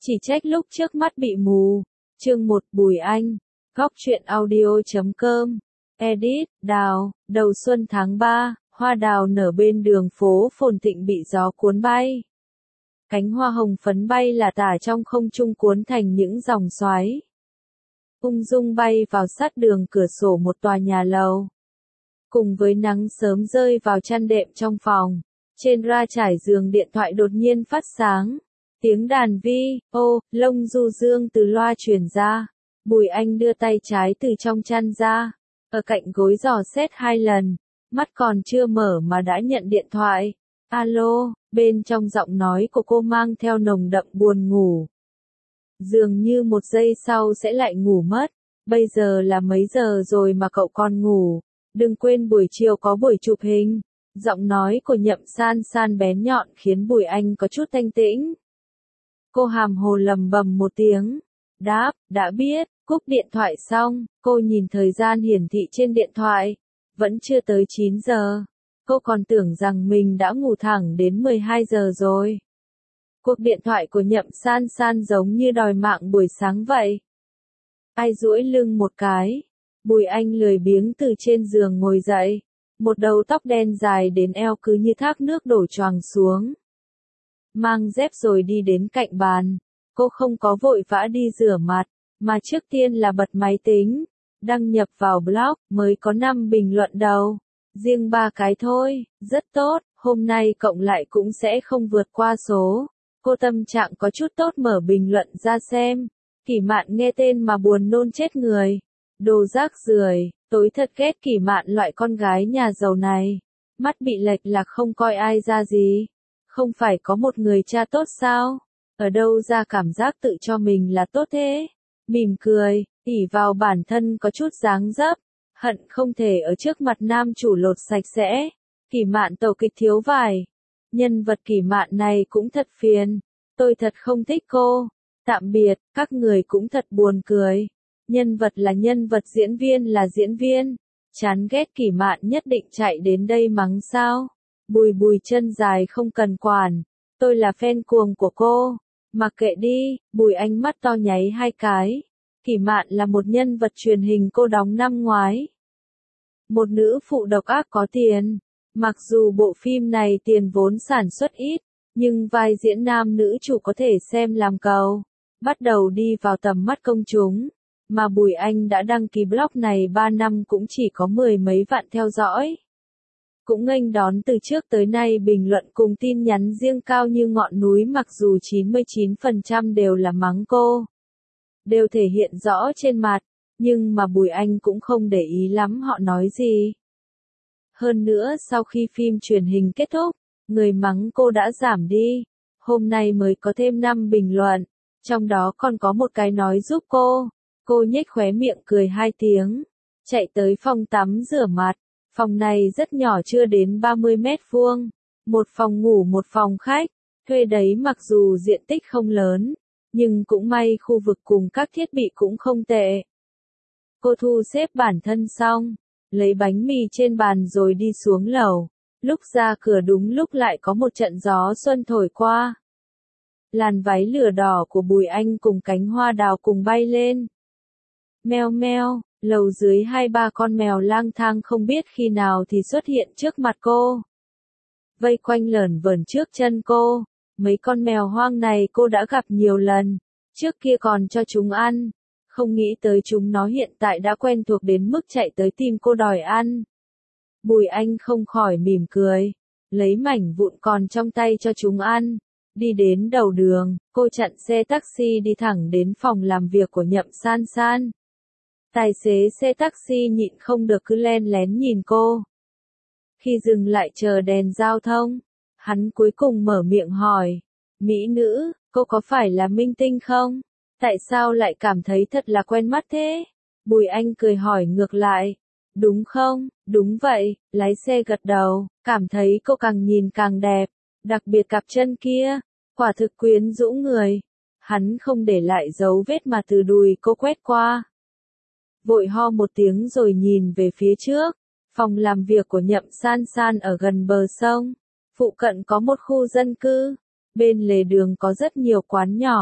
Chỉ trách lúc trước mắt bị mù. Chương 1 Bùi Anh. Góc truyện audio.com. Edit, Đào. Đầu xuân tháng 3, hoa đào nở bên đường phố phồn thịnh bị gió cuốn bay. Cánh hoa hồng phấn bay là tả trong không trung cuốn thành những dòng xoáy. Ung dung bay vào sát đường cửa sổ một tòa nhà lầu. Cùng với nắng sớm rơi vào chăn đệm trong phòng, trên ra trải giường điện thoại đột nhiên phát sáng. Tiếng đàn vi, ô, lông du dương từ loa truyền ra. Bùi Anh đưa tay trái từ trong chăn ra, ở cạnh gối dò xét 2 lần, mắt còn chưa mở mà đã nhận điện thoại. Alo, bên trong giọng nói của cô mang theo nồng đậm buồn ngủ. Dường như một giây sau sẽ lại ngủ mất. Bây giờ là mấy giờ rồi mà cậu còn ngủ? Đừng quên buổi chiều có buổi chụp hình. Giọng nói của Nhậm San San bén nhọn khiến Bùi Anh có chút thanh tĩnh. Cô hàm hồ lầm bầm một tiếng. Đáp, đã biết. Cúp điện thoại xong, cô nhìn thời gian hiển thị trên điện thoại. Vẫn chưa tới 9 giờ. Cô còn tưởng rằng mình đã ngủ thẳng đến 12 giờ rồi. Cuộc điện thoại của Nhậm San San giống như đòi mạng buổi sáng vậy. Ai duỗi lưng một cái. Bùi Anh lười biếng từ trên giường ngồi dậy. Một đầu tóc đen dài đến eo cứ như thác nước đổ choàng xuống. Mang dép rồi đi đến cạnh bàn. Cô không có vội vã đi rửa mặt, mà trước tiên là bật máy tính. Đăng nhập vào blog, mới có 5 bình luận đầu. Riêng 3 cái thôi, rất tốt, hôm nay cộng lại cũng sẽ không vượt qua số. Cô tâm trạng có chút tốt mở bình luận ra xem. Kỷ Mạn nghe tên mà buồn nôn chết người. Đồ rác rưởi, tối thật ghét Kỷ Mạn loại con gái nhà giàu này. Mắt bị lệch lạc không coi ai ra gì. Không phải có một người cha tốt sao? Ở đâu ra cảm giác tự cho mình là tốt thế? Mỉm cười, ỷ vào bản thân có chút dáng dấp. Hận không thể ở trước mặt nam chủ lột sạch sẽ. Kỷ Mạn tẩu kịch thiếu vải. Nhân vật Kỷ Mạn này cũng thật phiền. Tôi thật không thích cô. Tạm biệt, các người cũng thật buồn cười. Nhân vật là nhân vật, diễn viên là diễn viên. Chán ghét Kỷ Mạn nhất định chạy đến đây mắng sao? Bùi Bùi chân dài không cần quản. Tôi là fan cuồng của cô. Mặc kệ đi. Bùi Anh mắt to nháy 2 cái. Kỷ Mạn là một nhân vật truyền hình cô đóng năm ngoái. Một nữ phụ độc ác có tiền. Mặc dù bộ phim này tiền vốn sản xuất ít, nhưng vai diễn nam nữ chủ có thể xem làm cầu. Bắt đầu đi vào tầm mắt công chúng. Mà Bùi Anh đã đăng ký blog này 3 năm cũng chỉ có 10 mấy vạn theo dõi. Cũng nghênh đón từ trước tới nay bình luận cùng tin nhắn riêng cao như ngọn núi, mặc dù 99% đều là mắng cô. Đều thể hiện rõ trên mặt, nhưng mà Bùi Anh cũng không để ý lắm họ nói gì. Hơn nữa sau khi phim truyền hình kết thúc, người mắng cô đã giảm đi. Hôm nay mới có thêm 5 bình luận, trong đó còn có một cái nói giúp cô. Cô nhếch khóe miệng cười 2 tiếng, chạy tới phòng tắm rửa mặt. Phòng này rất nhỏ, chưa đến 30 mét vuông. Một phòng ngủ một phòng khách. Thuê đấy mặc dù diện tích không lớn, nhưng cũng may khu vực cùng các thiết bị cũng không tệ. Cô thu xếp bản thân xong, lấy bánh mì trên bàn rồi đi xuống lầu. Lúc ra cửa đúng lúc lại có một trận gió xuân thổi qua. Làn váy lửa đỏ của Bùi Anh cùng cánh hoa đào cùng bay lên. Meo meo, lầu dưới 2-3 con mèo lang thang không biết khi nào thì xuất hiện trước mặt cô. Vây quanh lởn vởn trước chân cô. Mấy con mèo hoang này cô đã gặp nhiều lần. Trước kia còn cho chúng ăn. Không nghĩ tới chúng nó hiện tại đã quen thuộc đến mức chạy tới tìm cô đòi ăn. Bùi Anh không khỏi mỉm cười. Lấy mảnh vụn còn trong tay cho chúng ăn. Đi đến đầu đường, cô chặn xe taxi đi thẳng đến phòng làm việc của Nhậm San San. Tài xế xe taxi nhịn không được cứ len lén nhìn cô. Khi dừng lại chờ đèn giao thông, hắn cuối cùng mở miệng hỏi. Mỹ nữ, cô có phải là minh tinh không? Tại sao lại cảm thấy thật là quen mắt thế? Bùi Anh cười hỏi ngược lại. Đúng không? Đúng vậy, lái xe gật đầu, cảm thấy cô càng nhìn càng đẹp. Đặc biệt cặp chân kia, quả thực quyến rũ người. Hắn không để lại dấu vết mà từ đùi cô quét qua. Vội ho một tiếng rồi nhìn về phía trước. Phòng làm việc của Nhậm San San ở gần bờ sông. Phụ cận có một khu dân cư. Bên lề đường có rất nhiều quán nhỏ.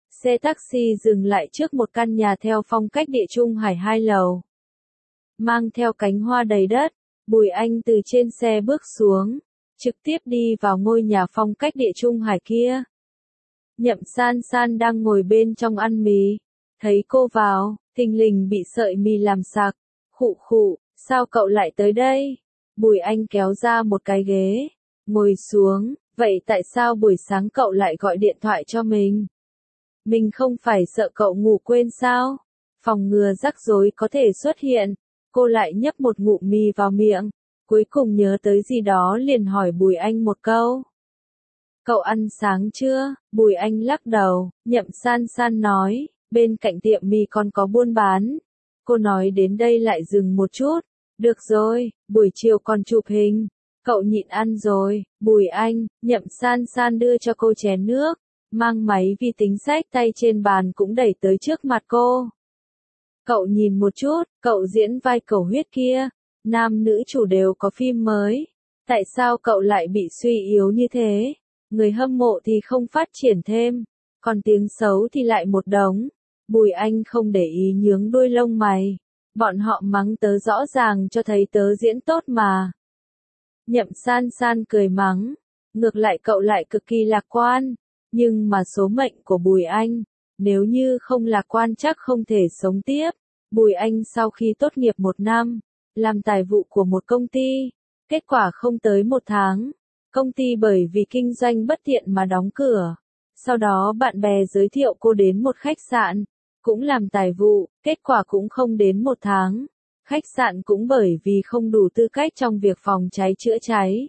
Xe taxi dừng lại trước một căn nhà theo phong cách địa trung hải 2 lầu. Mang theo cánh hoa đầy đất, Bùi Anh từ trên xe bước xuống, trực tiếp đi vào ngôi nhà phong cách địa trung hải kia. Nhậm San San đang ngồi bên trong ăn mì, thấy cô vào, thình lình bị sợi mì làm sặc. Khụ khụ, sao cậu lại tới đây? Bùi Anh kéo ra một cái ghế, ngồi xuống, vậy tại sao buổi sáng cậu lại gọi điện thoại cho mình? Mình không phải sợ cậu ngủ quên sao? Phòng ngừa rắc rối có thể xuất hiện. Cô lại nhấp một ngụm mì vào miệng, cuối cùng nhớ tới gì đó liền hỏi Bùi Anh một câu. Cậu ăn sáng chưa? Bùi Anh lắc đầu, Nhậm San San nói, bên cạnh tiệm mì còn có buôn bán. Cô nói đến đây lại dừng một chút. Được rồi, buổi chiều còn chụp hình. Cậu nhịn ăn rồi. Bùi Anh, Nhậm San San đưa cho cô chén nước, mang máy vi tính xách tay trên bàn cũng đẩy tới trước mặt cô. Cậu nhìn một chút, cậu diễn vai cầu huyết kia, nam nữ chủ đều có phim mới. Tại sao cậu lại bị suy yếu như thế? Người hâm mộ thì không phát triển thêm, còn tiếng xấu thì lại một đống. Bùi Anh không để ý nhướng đuôi lông mày. Bọn họ mắng tớ rõ ràng cho thấy tớ diễn tốt mà. Nhậm San San cười mắng. Ngược lại cậu lại cực kỳ lạc quan. Nhưng mà số mệnh của Bùi Anh, nếu như không lạc quan chắc không thể sống tiếp. Bùi Anh sau khi tốt nghiệp 1 năm, làm tài vụ của một công ty. Kết quả không tới 1 tháng, công ty bởi vì kinh doanh bất thiện mà đóng cửa. Sau đó bạn bè giới thiệu cô đến một khách sạn, cũng làm tài vụ, kết quả cũng không đến 1 tháng. Khách sạn cũng bởi vì không đủ tư cách trong việc phòng cháy chữa cháy,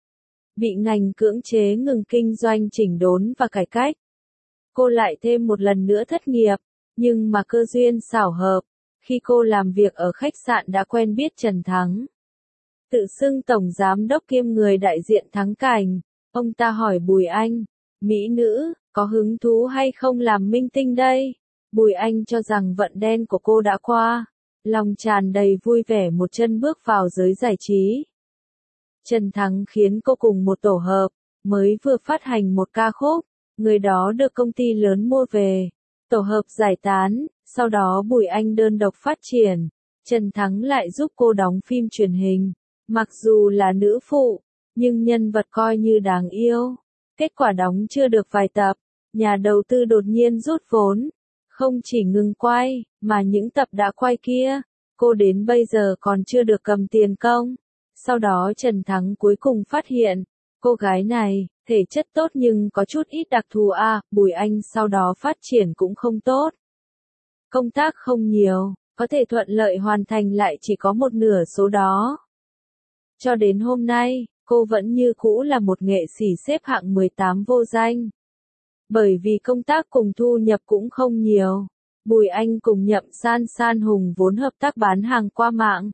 bị ngành cưỡng chế ngừng kinh doanh chỉnh đốn và cải cách. Cô lại thêm một lần nữa thất nghiệp, nhưng mà cơ duyên xảo hợp, khi cô làm việc ở khách sạn đã quen biết Trần Thắng. Tự xưng tổng giám đốc kiêm người đại diện Thắng Cảnh, ông ta hỏi Bùi Anh, mỹ nữ, có hứng thú hay không làm minh tinh đây? Bùi Anh cho rằng vận đen của cô đã qua, lòng tràn đầy vui vẻ một chân bước vào giới giải trí. Trần Thắng khiến cô cùng một tổ hợp, mới vừa phát hành một ca khúc, người đó được công ty lớn mua về. Tổ hợp giải tán, sau đó Bùi Anh đơn độc phát triển, Trần Thắng lại giúp cô đóng phim truyền hình. Mặc dù là nữ phụ, nhưng nhân vật coi như đáng yêu. Kết quả đóng chưa được vài tập, nhà đầu tư đột nhiên rút vốn. Không chỉ ngừng quay, mà những tập đã quay kia, cô đến bây giờ còn chưa được cầm tiền công. Sau đó Trần Thắng cuối cùng phát hiện, cô gái này, thể chất tốt nhưng có chút ít đặc thù Bùi Anh sau đó phát triển cũng không tốt. Công tác không nhiều, có thể thuận lợi hoàn thành lại chỉ có một nửa số đó. Cho đến hôm nay, cô vẫn như cũ là một nghệ sĩ xếp hạng 18 vô danh. Bởi vì công tác cùng thu nhập cũng không nhiều, Bùi Anh cùng Nhậm San San hùng vốn hợp tác bán hàng qua mạng.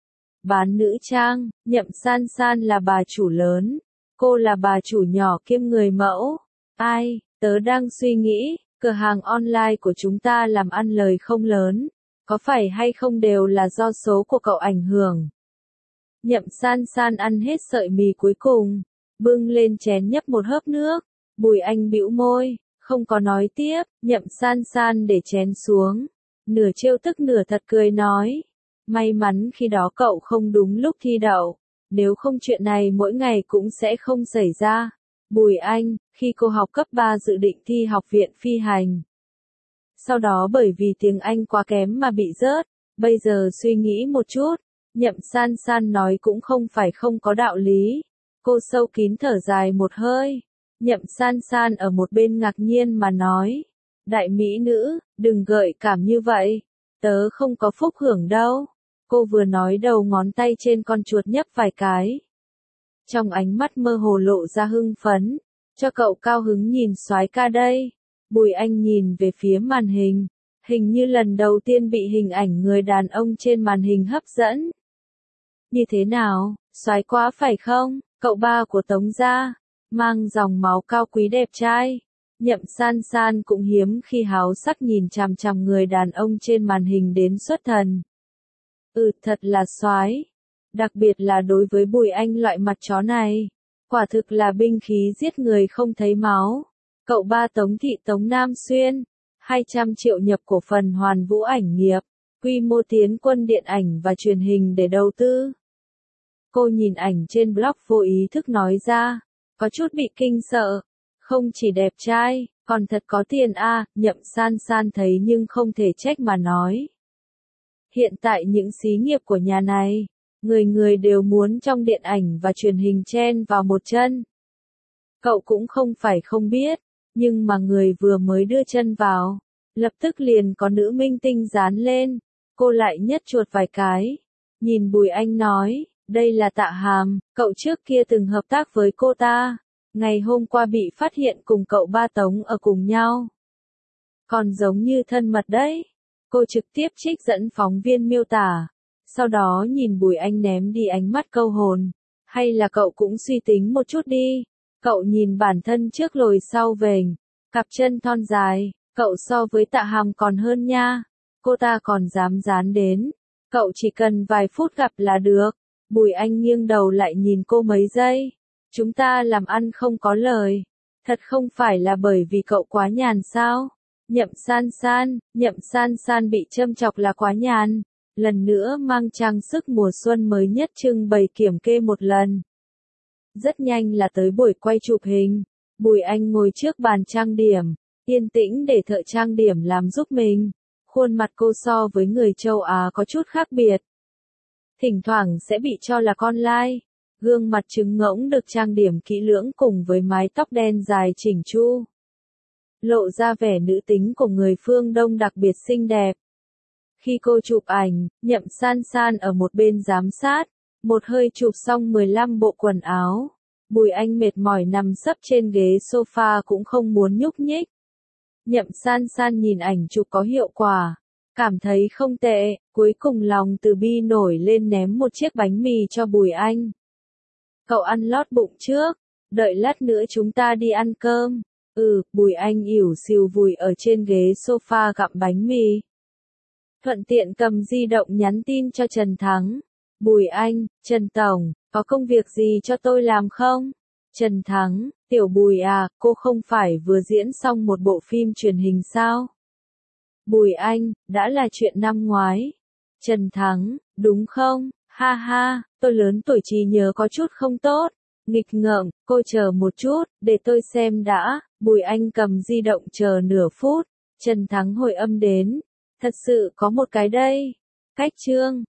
Bán nữ trang, Nhậm San San là bà chủ lớn, cô là bà chủ nhỏ kiêm người mẫu. Tớ đang suy nghĩ, cửa hàng online của chúng ta làm ăn lời không lớn, có phải hay không đều là do số của cậu ảnh hưởng. Nhậm San San ăn hết sợi mì cuối cùng, bưng lên chén nhấp một hớp nước. Bùi Anh bĩu môi, không có nói tiếp. Nhậm San San để chén xuống, nửa trêu tức nửa thật cười nói, may mắn khi đó cậu không đúng lúc thi đậu, nếu không chuyện này mỗi ngày cũng sẽ không xảy ra. Bùi Anh, khi cô học cấp 3 dự định thi học viện phi hành. Sau đó bởi vì tiếng Anh quá kém mà bị rớt, bây giờ suy nghĩ một chút, Nhậm San San nói cũng không phải không có đạo lý. Cô sâu kín thở dài một hơi. Nhậm San San ở một bên ngạc nhiên mà nói, đại mỹ nữ, đừng gợi cảm như vậy, tớ không có phúc hưởng đâu. Cô vừa nói đầu ngón tay trên con chuột nhấp vài cái. Trong ánh mắt mơ hồ lộ ra hưng phấn, cho cậu cao hứng nhìn soái ca đây. Bùi Anh nhìn về phía màn hình, hình như lần đầu tiên bị hình ảnh người đàn ông trên màn hình hấp dẫn. Như thế nào, soái quá phải không, cậu ba của Tống gia, mang dòng máu cao quý đẹp trai. Nhậm San San cũng hiếm khi háo sắc nhìn chằm chằm người đàn ông trên màn hình đến xuất thần. Thật là soái. Đặc biệt là đối với Bùi Anh loại mặt chó này. Quả thực là binh khí giết người không thấy máu. Cậu ba Tống Thị Tống Nam Xuyên, 200 triệu nhập cổ phần Hoàn Vũ Ảnh Nghiệp, quy mô tiến quân điện ảnh và truyền hình để đầu tư. Cô nhìn ảnh trên blog vô ý thức nói ra, có chút bị kinh sợ. Không chỉ đẹp trai, còn thật có tiền a, Nhậm San San thấy nhưng không thể trách mà nói. Hiện tại những xí nghiệp của nhà này, người người đều muốn trong điện ảnh và truyền hình chen vào một chân. Cậu cũng không phải không biết, nhưng mà người vừa mới đưa chân vào, lập tức liền có nữ minh tinh dán lên, cô lại nhất chuột vài cái. Nhìn Bùi Anh nói, đây là Tạ Hàm, cậu trước kia từng hợp tác với cô ta, ngày hôm qua bị phát hiện cùng cậu ba Tống ở cùng nhau. Còn giống như thân mật đấy. Cô trực tiếp trích dẫn phóng viên miêu tả, sau đó nhìn Bùi Anh ném đi ánh mắt câu hồn. Hay là cậu cũng suy tính một chút đi, cậu nhìn bản thân trước lồi sau vểnh, cặp chân thon dài, cậu so với Tạ Hàm còn hơn nha, cô ta còn dám dán đến, cậu chỉ cần vài phút gặp là được. Bùi Anh nghiêng đầu lại nhìn cô mấy giây, chúng ta làm ăn không có lời, thật không phải là bởi vì cậu quá nhàn sao? Nhậm San San bị châm chọc là quá nhàn, lần nữa mang trang sức mùa xuân mới nhất trưng bày kiểm kê một lần. Rất nhanh là tới buổi quay chụp hình, Bùi Anh ngồi trước bàn trang điểm, yên tĩnh để thợ trang điểm làm giúp mình. Khuôn mặt cô so với người châu Á có chút khác biệt. Thỉnh thoảng sẽ bị cho là con lai, gương mặt trứng ngỗng được trang điểm kỹ lưỡng cùng với mái tóc đen dài chỉnh chu. Lộ ra vẻ nữ tính của người phương Đông đặc biệt xinh đẹp. Khi cô chụp ảnh, Nhậm San San ở một bên giám sát, một hơi chụp xong 15 bộ quần áo. Bùi Anh mệt mỏi nằm sấp trên ghế sofa cũng không muốn nhúc nhích. Nhậm San San nhìn ảnh chụp có hiệu quả, cảm thấy không tệ, cuối cùng lòng từ bi nổi lên ném một chiếc bánh mì cho Bùi Anh. Cậu ăn lót bụng trước, đợi lát nữa chúng ta đi ăn cơm. Bùi Anh ỉu xìu vùi ở trên ghế sofa gặm bánh mì. Thuận tiện cầm di động nhắn tin cho Trần Thắng. Bùi Anh, Trần Tổng, có công việc gì cho tôi làm không? Trần Thắng, tiểu Bùi à, cô không phải vừa diễn xong một bộ phim truyền hình sao? Bùi Anh, đã là chuyện năm ngoái. Trần Thắng, đúng không? Ha ha, tôi lớn tuổi trí nhớ có chút không tốt. Nghịch ngợm, cô chờ một chút, để tôi xem đã. Bùi Anh cầm di động chờ nửa phút. Trần Thắng hồi âm đến. Thật sự có một cái đây. Cách chương.